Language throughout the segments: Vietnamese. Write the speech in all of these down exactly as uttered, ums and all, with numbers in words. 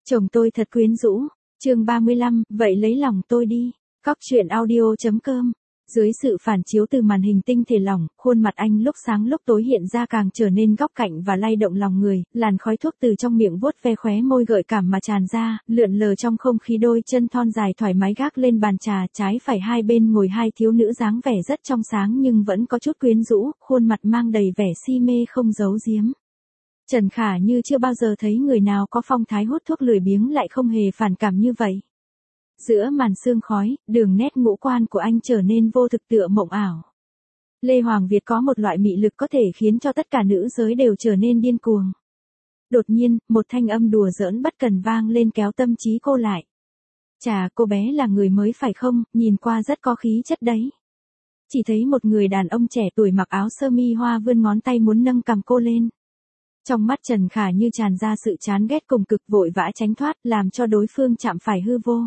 Chồng tôi thật quyến rũ. Chương ba mươi lăm, vậy lấy lòng tôi đi. Cóc truyện audio chấm com. Dưới sự phản chiếu từ màn hình tinh thể lỏng, khuôn mặt anh lúc sáng lúc tối hiện ra càng trở nên góc cạnh và lay động lòng người, làn khói thuốc từ trong miệng vuốt ve khóe môi gợi cảm mà tràn ra, lượn lờ trong không khí, đôi chân thon dài thoải mái gác lên bàn trà, trái phải hai bên ngồi hai thiếu nữ dáng vẻ rất trong sáng nhưng vẫn có chút quyến rũ, khuôn mặt mang đầy vẻ si mê không giấu giếm. Trần Khả Như chưa bao giờ thấy người nào có phong thái hút thuốc lười biếng lại không hề phản cảm như vậy. Giữa màn sương khói, đường nét ngũ quan của anh trở nên vô thực tựa mộng ảo. Lê Hoàng Việt có một loại mị lực có thể khiến cho tất cả nữ giới đều trở nên điên cuồng. Đột nhiên, một thanh âm đùa giỡn bất cần vang lên kéo tâm trí cô lại. Chà, cô bé là người mới phải không, nhìn qua rất có khí chất đấy. Chỉ thấy một người đàn ông trẻ tuổi mặc áo sơ mi hoa vươn ngón tay muốn nâng cằm cô lên. Trong mắt Trần Khả Như tràn ra sự chán ghét cùng cực, vội vã tránh thoát, làm cho đối phương chạm phải hư vô.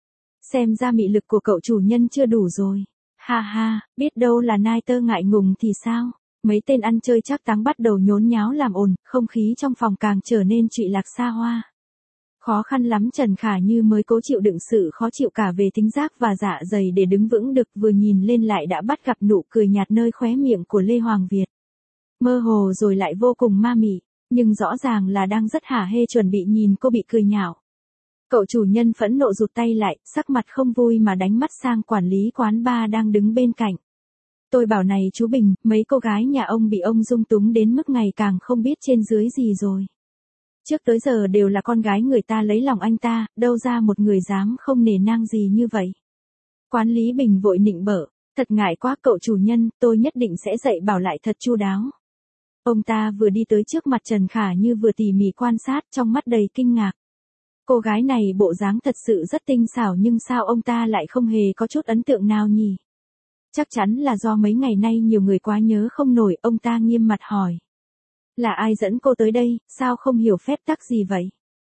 Xem ra mị lực của cậu chủ nhân chưa đủ rồi. Ha ha, biết đâu là nai tơ ngại ngùng thì sao? Mấy tên ăn chơi chắc táng bắt đầu nhốn nháo làm ồn, không khí trong phòng càng trở nên trụy lạc xa hoa. Khó khăn lắm Trần Khả Như mới cố chịu đựng sự khó chịu cả về thính giác và dạ dày để đứng vững được, vừa nhìn lên lại đã bắt gặp nụ cười nhạt nơi khóe miệng của Lê Hoàng Việt. Mơ hồ rồi lại vô cùng ma mị, nhưng rõ ràng là đang rất hả hê chuẩn bị nhìn cô bị cười nhạo. Cậu chủ nhân phẫn nộ rụt tay lại, sắc mặt không vui mà đánh mắt sang quản lý quán bar đang đứng bên cạnh. Tôi bảo này chú Bình, mấy cô gái nhà ông bị ông dung túng đến mức ngày càng không biết trên dưới gì rồi. Trước tới giờ đều là con gái người ta lấy lòng anh ta, đâu ra một người dám không nể nang gì như vậy. Quản lý Bình vội nịnh bợ, thật ngại quá cậu chủ nhân, tôi nhất định sẽ dạy bảo lại thật chu đáo. Ông ta vừa đi tới trước mặt Trần Khả Như vừa tỉ mỉ quan sát, trong mắt đầy kinh ngạc. Cô gái này bộ dáng thật sự rất tinh xảo nhưng sao ông ta lại không hề có chút ấn tượng nào nhỉ? Chắc chắn là do mấy ngày nay nhiều người quá nhớ không nổi, ông ta nghiêm mặt hỏi. Là ai dẫn cô tới đây, sao không hiểu phép tắc gì vậy?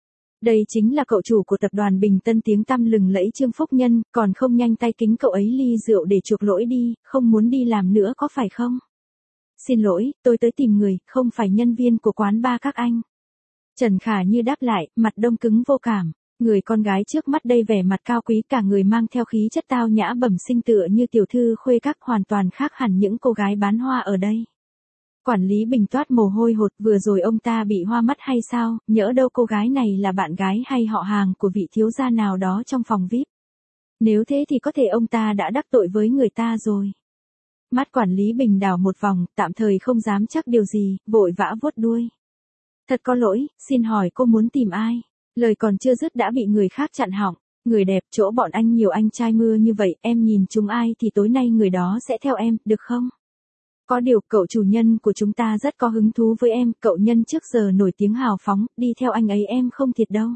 Đây chính là cậu chủ của tập đoàn Bình Tân tiếng tăm lừng lẫy Trương Phúc Nhân, còn không nhanh tay kính cậu ấy ly rượu để chuộc lỗi đi, không muốn đi làm nữa có phải không? Xin lỗi, tôi tới tìm người, không phải nhân viên của quán bar các anh. Trần Khả Như đáp lại, mặt đông cứng vô cảm. Người con gái trước mắt đây vẻ mặt cao quý, cả người mang theo khí chất tao nhã bẩm sinh tựa như tiểu thư khuê các, hoàn toàn khác hẳn những cô gái bán hoa ở đây. Quản lý Bình toát mồ hôi hột, vừa rồi ông ta bị hoa mắt hay sao, nhỡ đâu cô gái này là bạn gái hay họ hàng của vị thiếu gia nào đó trong phòng vi ai pi. Nếu thế thì có thể ông ta đã đắc tội với người ta rồi. Mắt quản lý Bình đảo một vòng, tạm thời không dám chắc điều gì, vội vã vuốt đuôi. Thật có lỗi, xin hỏi cô muốn tìm ai? Lời còn chưa dứt đã bị người khác chặn họng. Người đẹp, chỗ bọn anh nhiều anh trai mưa như vậy, em nhìn chúng ai thì tối nay người đó sẽ theo em, được không? Có điều, cậu chủ nhân của chúng ta rất có hứng thú với em, cậu nhân trước giờ nổi tiếng hào phóng, đi theo anh ấy em không thiệt đâu.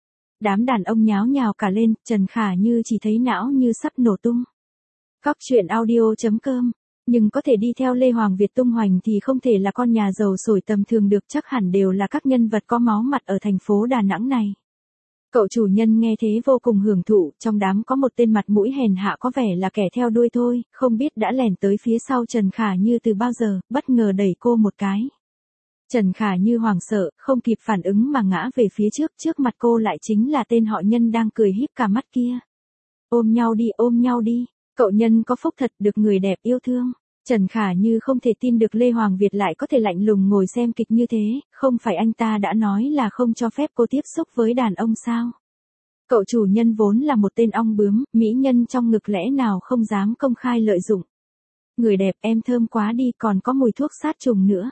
Đám đàn ông nháo nhào cả lên, Trần Khả Như chỉ thấy não như sắp nổ tung. Cóc truyện audio chấm com. Nhưng có thể đi theo Lê Hoàng Việt tung hoành thì không thể là con nhà giàu sổi tầm thường được, chắc hẳn đều là các nhân vật có máu mặt ở thành phố Đà Nẵng này. Cậu chủ nhân nghe thế vô cùng hưởng thụ, trong đám có một tên mặt mũi hèn hạ có vẻ là kẻ theo đuôi thôi, không biết đã lẻn tới phía sau Trần Khả Như từ bao giờ, bất ngờ đẩy cô một cái. Trần Khả Như hoảng sợ, không kịp phản ứng mà ngã về phía trước, trước mặt cô lại chính là tên họ Nhân đang cười híp cả mắt kia. Ôm nhau đi, ôm nhau đi. Cậu Nhân có phúc thật, được người đẹp yêu thương. Trần Khả Như không thể tin được Lê Hoàng Việt lại có thể lạnh lùng ngồi xem kịch như thế, không phải anh ta đã nói là không cho phép cô tiếp xúc với đàn ông sao? Cậu chủ nhân vốn là một tên ong bướm, mỹ nhân trong ngực lẽ nào không dám công khai lợi dụng. Người đẹp, em thơm quá đi, còn có mùi thuốc sát trùng nữa.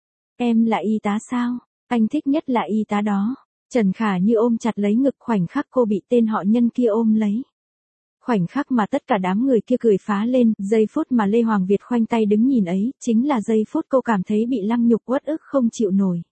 Em là y tá sao? Anh thích nhất là y tá đó. Trần Khả Như ôm chặt lấy ngực, khoảnh khắc cô bị tên họ Nhân kia ôm lấy. Khoảnh khắc mà tất cả đám người kia cười phá lên, giây phút mà Lê Hoàng Việt khoanh tay đứng nhìn ấy, chính là giây phút cô cảm thấy bị lăng nhục uất ức không chịu nổi.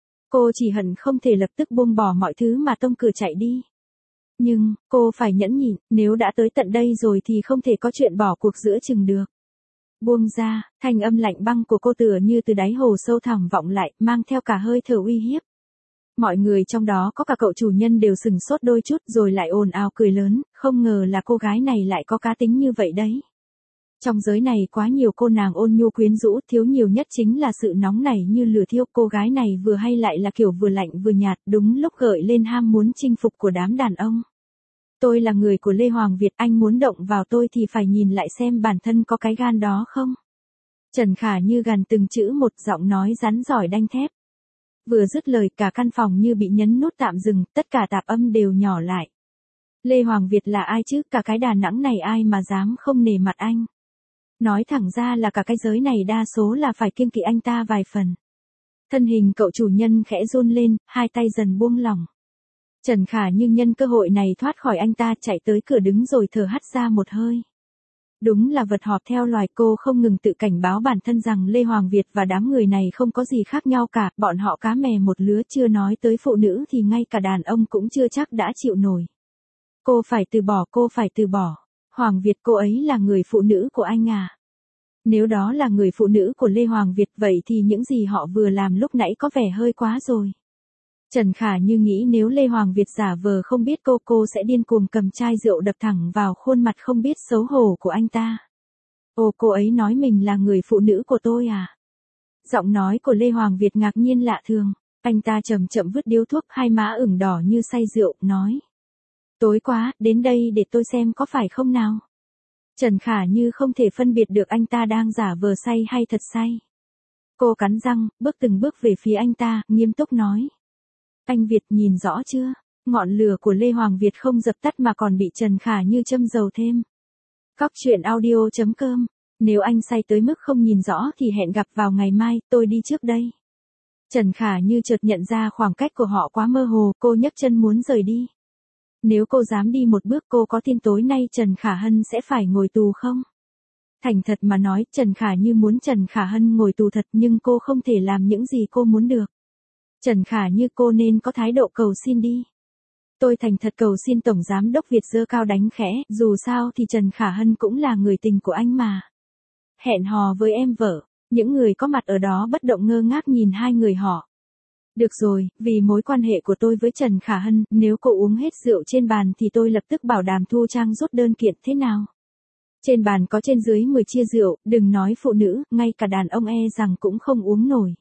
Cô chỉ hận không thể lập tức buông bỏ mọi thứ mà tông cửa chạy đi. Nhưng, cô phải nhẫn nhịn, nếu đã tới tận đây rồi thì không thể có chuyện bỏ cuộc giữa chừng được. Buông ra, thanh âm lạnh băng của cô tựa như từ đáy hồ sâu thẳm vọng lại, mang theo cả hơi thở uy hiếp. Mọi người trong đó có cả cậu chủ nhân đều sừng sốt đôi chút rồi lại ồn ào cười lớn, không ngờ là cô gái này lại có cá tính như vậy đấy. Trong giới này quá nhiều cô nàng ôn nhu quyến rũ, thiếu nhiều nhất chính là sự nóng nảy như lửa thiêu. Cô gái này vừa hay lại là kiểu vừa lạnh vừa nhạt, đúng lúc gợi lên ham muốn chinh phục của đám đàn ông. Tôi là người của Lê Hoàng Việt, anh muốn động vào tôi thì phải nhìn lại xem bản thân có cái gan đó không. Trần Khả Như gằn từng chữ một, giọng nói rắn giỏi đanh thép. Vừa dứt lời cả căn phòng như bị nhấn nút tạm dừng, tất cả tạp âm đều nhỏ lại. Lê Hoàng Việt là ai chứ, cả cái Đà Nẵng này ai mà dám không nể mặt anh. Nói thẳng ra là cả cái giới này đa số là phải kiêng kỵ anh ta vài phần. Thân hình cậu chủ nhân khẽ run lên, hai tay dần buông lỏng. Trần Khả Như nhân cơ hội này thoát khỏi anh ta, chạy tới cửa đứng rồi thở hắt ra một hơi. Đúng là vật họp theo loài, cô không ngừng tự cảnh báo bản thân rằng Lê Hoàng Việt và đám người này không có gì khác nhau cả, bọn họ cá mè một lứa, chưa nói tới phụ nữ thì ngay cả đàn ông cũng chưa chắc đã chịu nổi. Cô phải từ bỏ, cô phải từ bỏ. Hoàng Việt, cô ấy là người phụ nữ của anh à? Nếu đó là người phụ nữ của Lê Hoàng Việt vậy thì những gì họ vừa làm lúc nãy có vẻ hơi quá rồi. Trần Khả Như nghĩ nếu Lê Hoàng Việt giả vờ không biết cô, cô sẽ điên cuồng cầm chai rượu đập thẳng vào khuôn mặt không biết xấu hổ của anh ta. Ồ, cô ấy nói mình là người phụ nữ của tôi à? Giọng nói của Lê Hoàng Việt ngạc nhiên lạ thường. Anh ta chậm chậm vứt điếu thuốc, hai má ửng đỏ như say rượu, nói. Tối quá, đến đây để tôi xem có phải không nào. Trần Khả Như không thể phân biệt được anh ta đang giả vờ say hay thật say. Cô cắn răng, bước từng bước về phía anh ta, nghiêm túc nói. Anh Việt, nhìn rõ chưa? Ngọn lửa của Lê Hoàng Việt không dập tắt mà còn bị Trần Khả Như châm dầu thêm. Cóc truyện audio chấm com. Nếu anh say tới mức không nhìn rõ thì hẹn gặp vào ngày mai, tôi đi trước đây. Trần Khả Như chợt nhận ra khoảng cách của họ quá mơ hồ, cô nhấc chân muốn rời đi. Nếu cô dám đi một bước, cô có tin tối nay Trần Khả Hân sẽ phải ngồi tù không? Thành thật mà nói, Trần Khả Như muốn Trần Khả Hân ngồi tù thật, nhưng cô không thể làm những gì cô muốn được. Trần Khả Như, cô nên có thái độ cầu xin đi. Tôi thành thật cầu xin Tổng Giám đốc Việt giơ cao đánh khẽ, dù sao thì Trần Khả Hân cũng là người tình của anh mà. Hẹn hò với em vợ, những người có mặt ở đó bất động ngơ ngác nhìn hai người họ. Được rồi, vì mối quan hệ của tôi với Trần Khả Hân, nếu cô uống hết rượu trên bàn thì tôi lập tức bảo đảm Thu Trang rút đơn kiện, thế nào? Trên bàn có trên dưới mười chia rượu, đừng nói phụ nữ, ngay cả đàn ông e rằng cũng không uống nổi.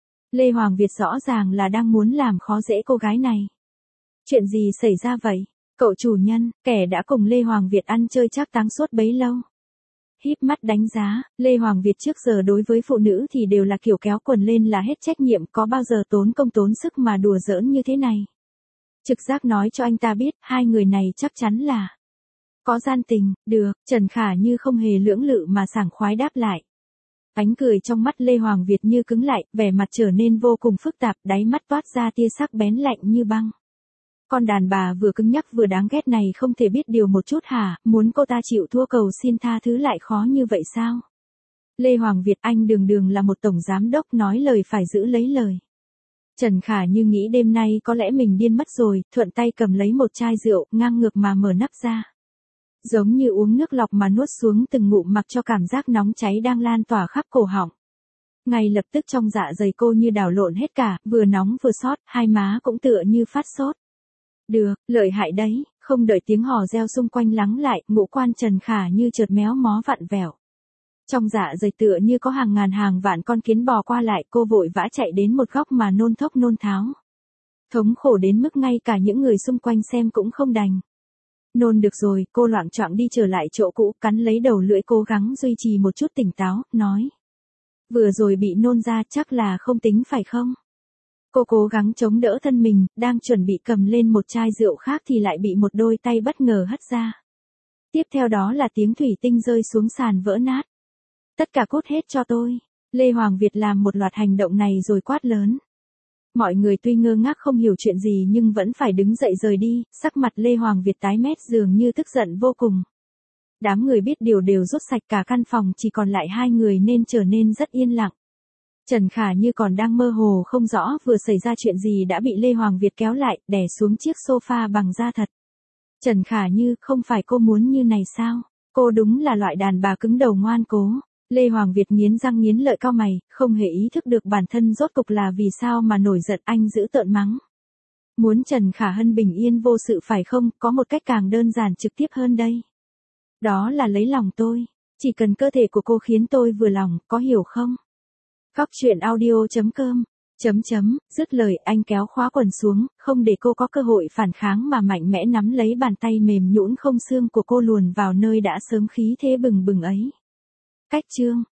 Lê Hoàng Việt rõ ràng là đang muốn làm khó dễ cô gái này. Chuyện gì xảy ra vậy? Cậu chủ nhân, kẻ đã cùng Lê Hoàng Việt ăn chơi trác táng suốt bấy lâu. Híp mắt đánh giá, Lê Hoàng Việt trước giờ đối với phụ nữ thì đều là kiểu kéo quần lên là hết trách nhiệm, có bao giờ tốn công tốn sức mà đùa giỡn như thế này. Trực giác nói cho anh ta biết, hai người này chắc chắn là có gian tình. Được, Trần Khả Như không hề lưỡng lự mà sảng khoái đáp lại. Ánh cười trong mắt Lê Hoàng Việt như cứng lại, vẻ mặt trở nên vô cùng phức tạp, đáy mắt toát ra tia sắc bén lạnh như băng. Con đàn bà vừa cứng nhắc vừa đáng ghét này không thể biết điều một chút hả, muốn cô ta chịu thua cầu xin tha thứ lại khó như vậy sao? Lê Hoàng Việt, anh đường đường là một tổng giám đốc, nói lời phải giữ lấy lời. Trần Khả Như nghĩ đêm nay có lẽ mình điên mất rồi, thuận tay cầm lấy một chai rượu, ngang ngược mà mở nắp ra. Giống như uống nước lọc mà nuốt xuống từng ngụm mặc cho cảm giác nóng cháy đang lan tỏa khắp cổ họng. Ngay lập tức trong dạ dày cô như đảo lộn hết cả, vừa nóng vừa sót, hai má cũng tựa như phát sốt. Được, lợi hại đấy, không đợi tiếng hò reo xung quanh lắng lại, ngũ quan Trần Khả Như chợt méo mó vặn vẹo. Trong dạ dày tựa như có hàng ngàn hàng vạn con kiến bò qua lại, cô vội vã chạy đến một góc mà nôn thốc nôn tháo. Thống khổ đến mức ngay cả những người xung quanh xem cũng không đành. Nôn được rồi, cô loạng choạng đi trở lại chỗ cũ, cắn lấy đầu lưỡi cố gắng duy trì một chút tỉnh táo, nói. Vừa rồi bị nôn ra chắc là không tính phải không? Cô cố gắng chống đỡ thân mình, đang chuẩn bị cầm lên một chai rượu khác thì lại bị một đôi tay bất ngờ hất ra. Tiếp theo đó là tiếng thủy tinh rơi xuống sàn vỡ nát. Tất cả cút hết cho tôi. Lê Hoàng Việt làm một loạt hành động này rồi quát lớn. Mọi người tuy ngơ ngác không hiểu chuyện gì nhưng vẫn phải đứng dậy rời đi, sắc mặt Lê Hoàng Việt tái mét dường như tức giận vô cùng. Đám người biết điều đều rút sạch cả căn phòng, chỉ còn lại hai người nên trở nên rất yên lặng. Trần Khả Như còn đang mơ hồ không rõ vừa xảy ra chuyện gì đã bị Lê Hoàng Việt kéo lại, đè xuống chiếc sofa bằng da thật. Trần Khả Như, không phải cô muốn như này sao? Cô đúng là loại đàn bà cứng đầu ngoan cố. Lê Hoàng Việt nghiến răng nghiến lợi cau mày, không hề ý thức được bản thân rốt cục là vì sao mà nổi giận, anh giữ tợn mắng. Muốn Trần Khả Hân bình yên vô sự phải không? Có một cách càng đơn giản trực tiếp hơn đây. Đó là lấy lòng tôi. Chỉ cần cơ thể của cô khiến tôi vừa lòng, có hiểu không? Cóc truyện audio chấm com. Chấm chấm, dứt lời anh kéo khóa quần xuống, không để cô có cơ hội phản kháng mà mạnh mẽ nắm lấy bàn tay mềm nhũn không xương của cô luồn vào nơi đã sớm khí thế bừng bừng ấy. Cách chương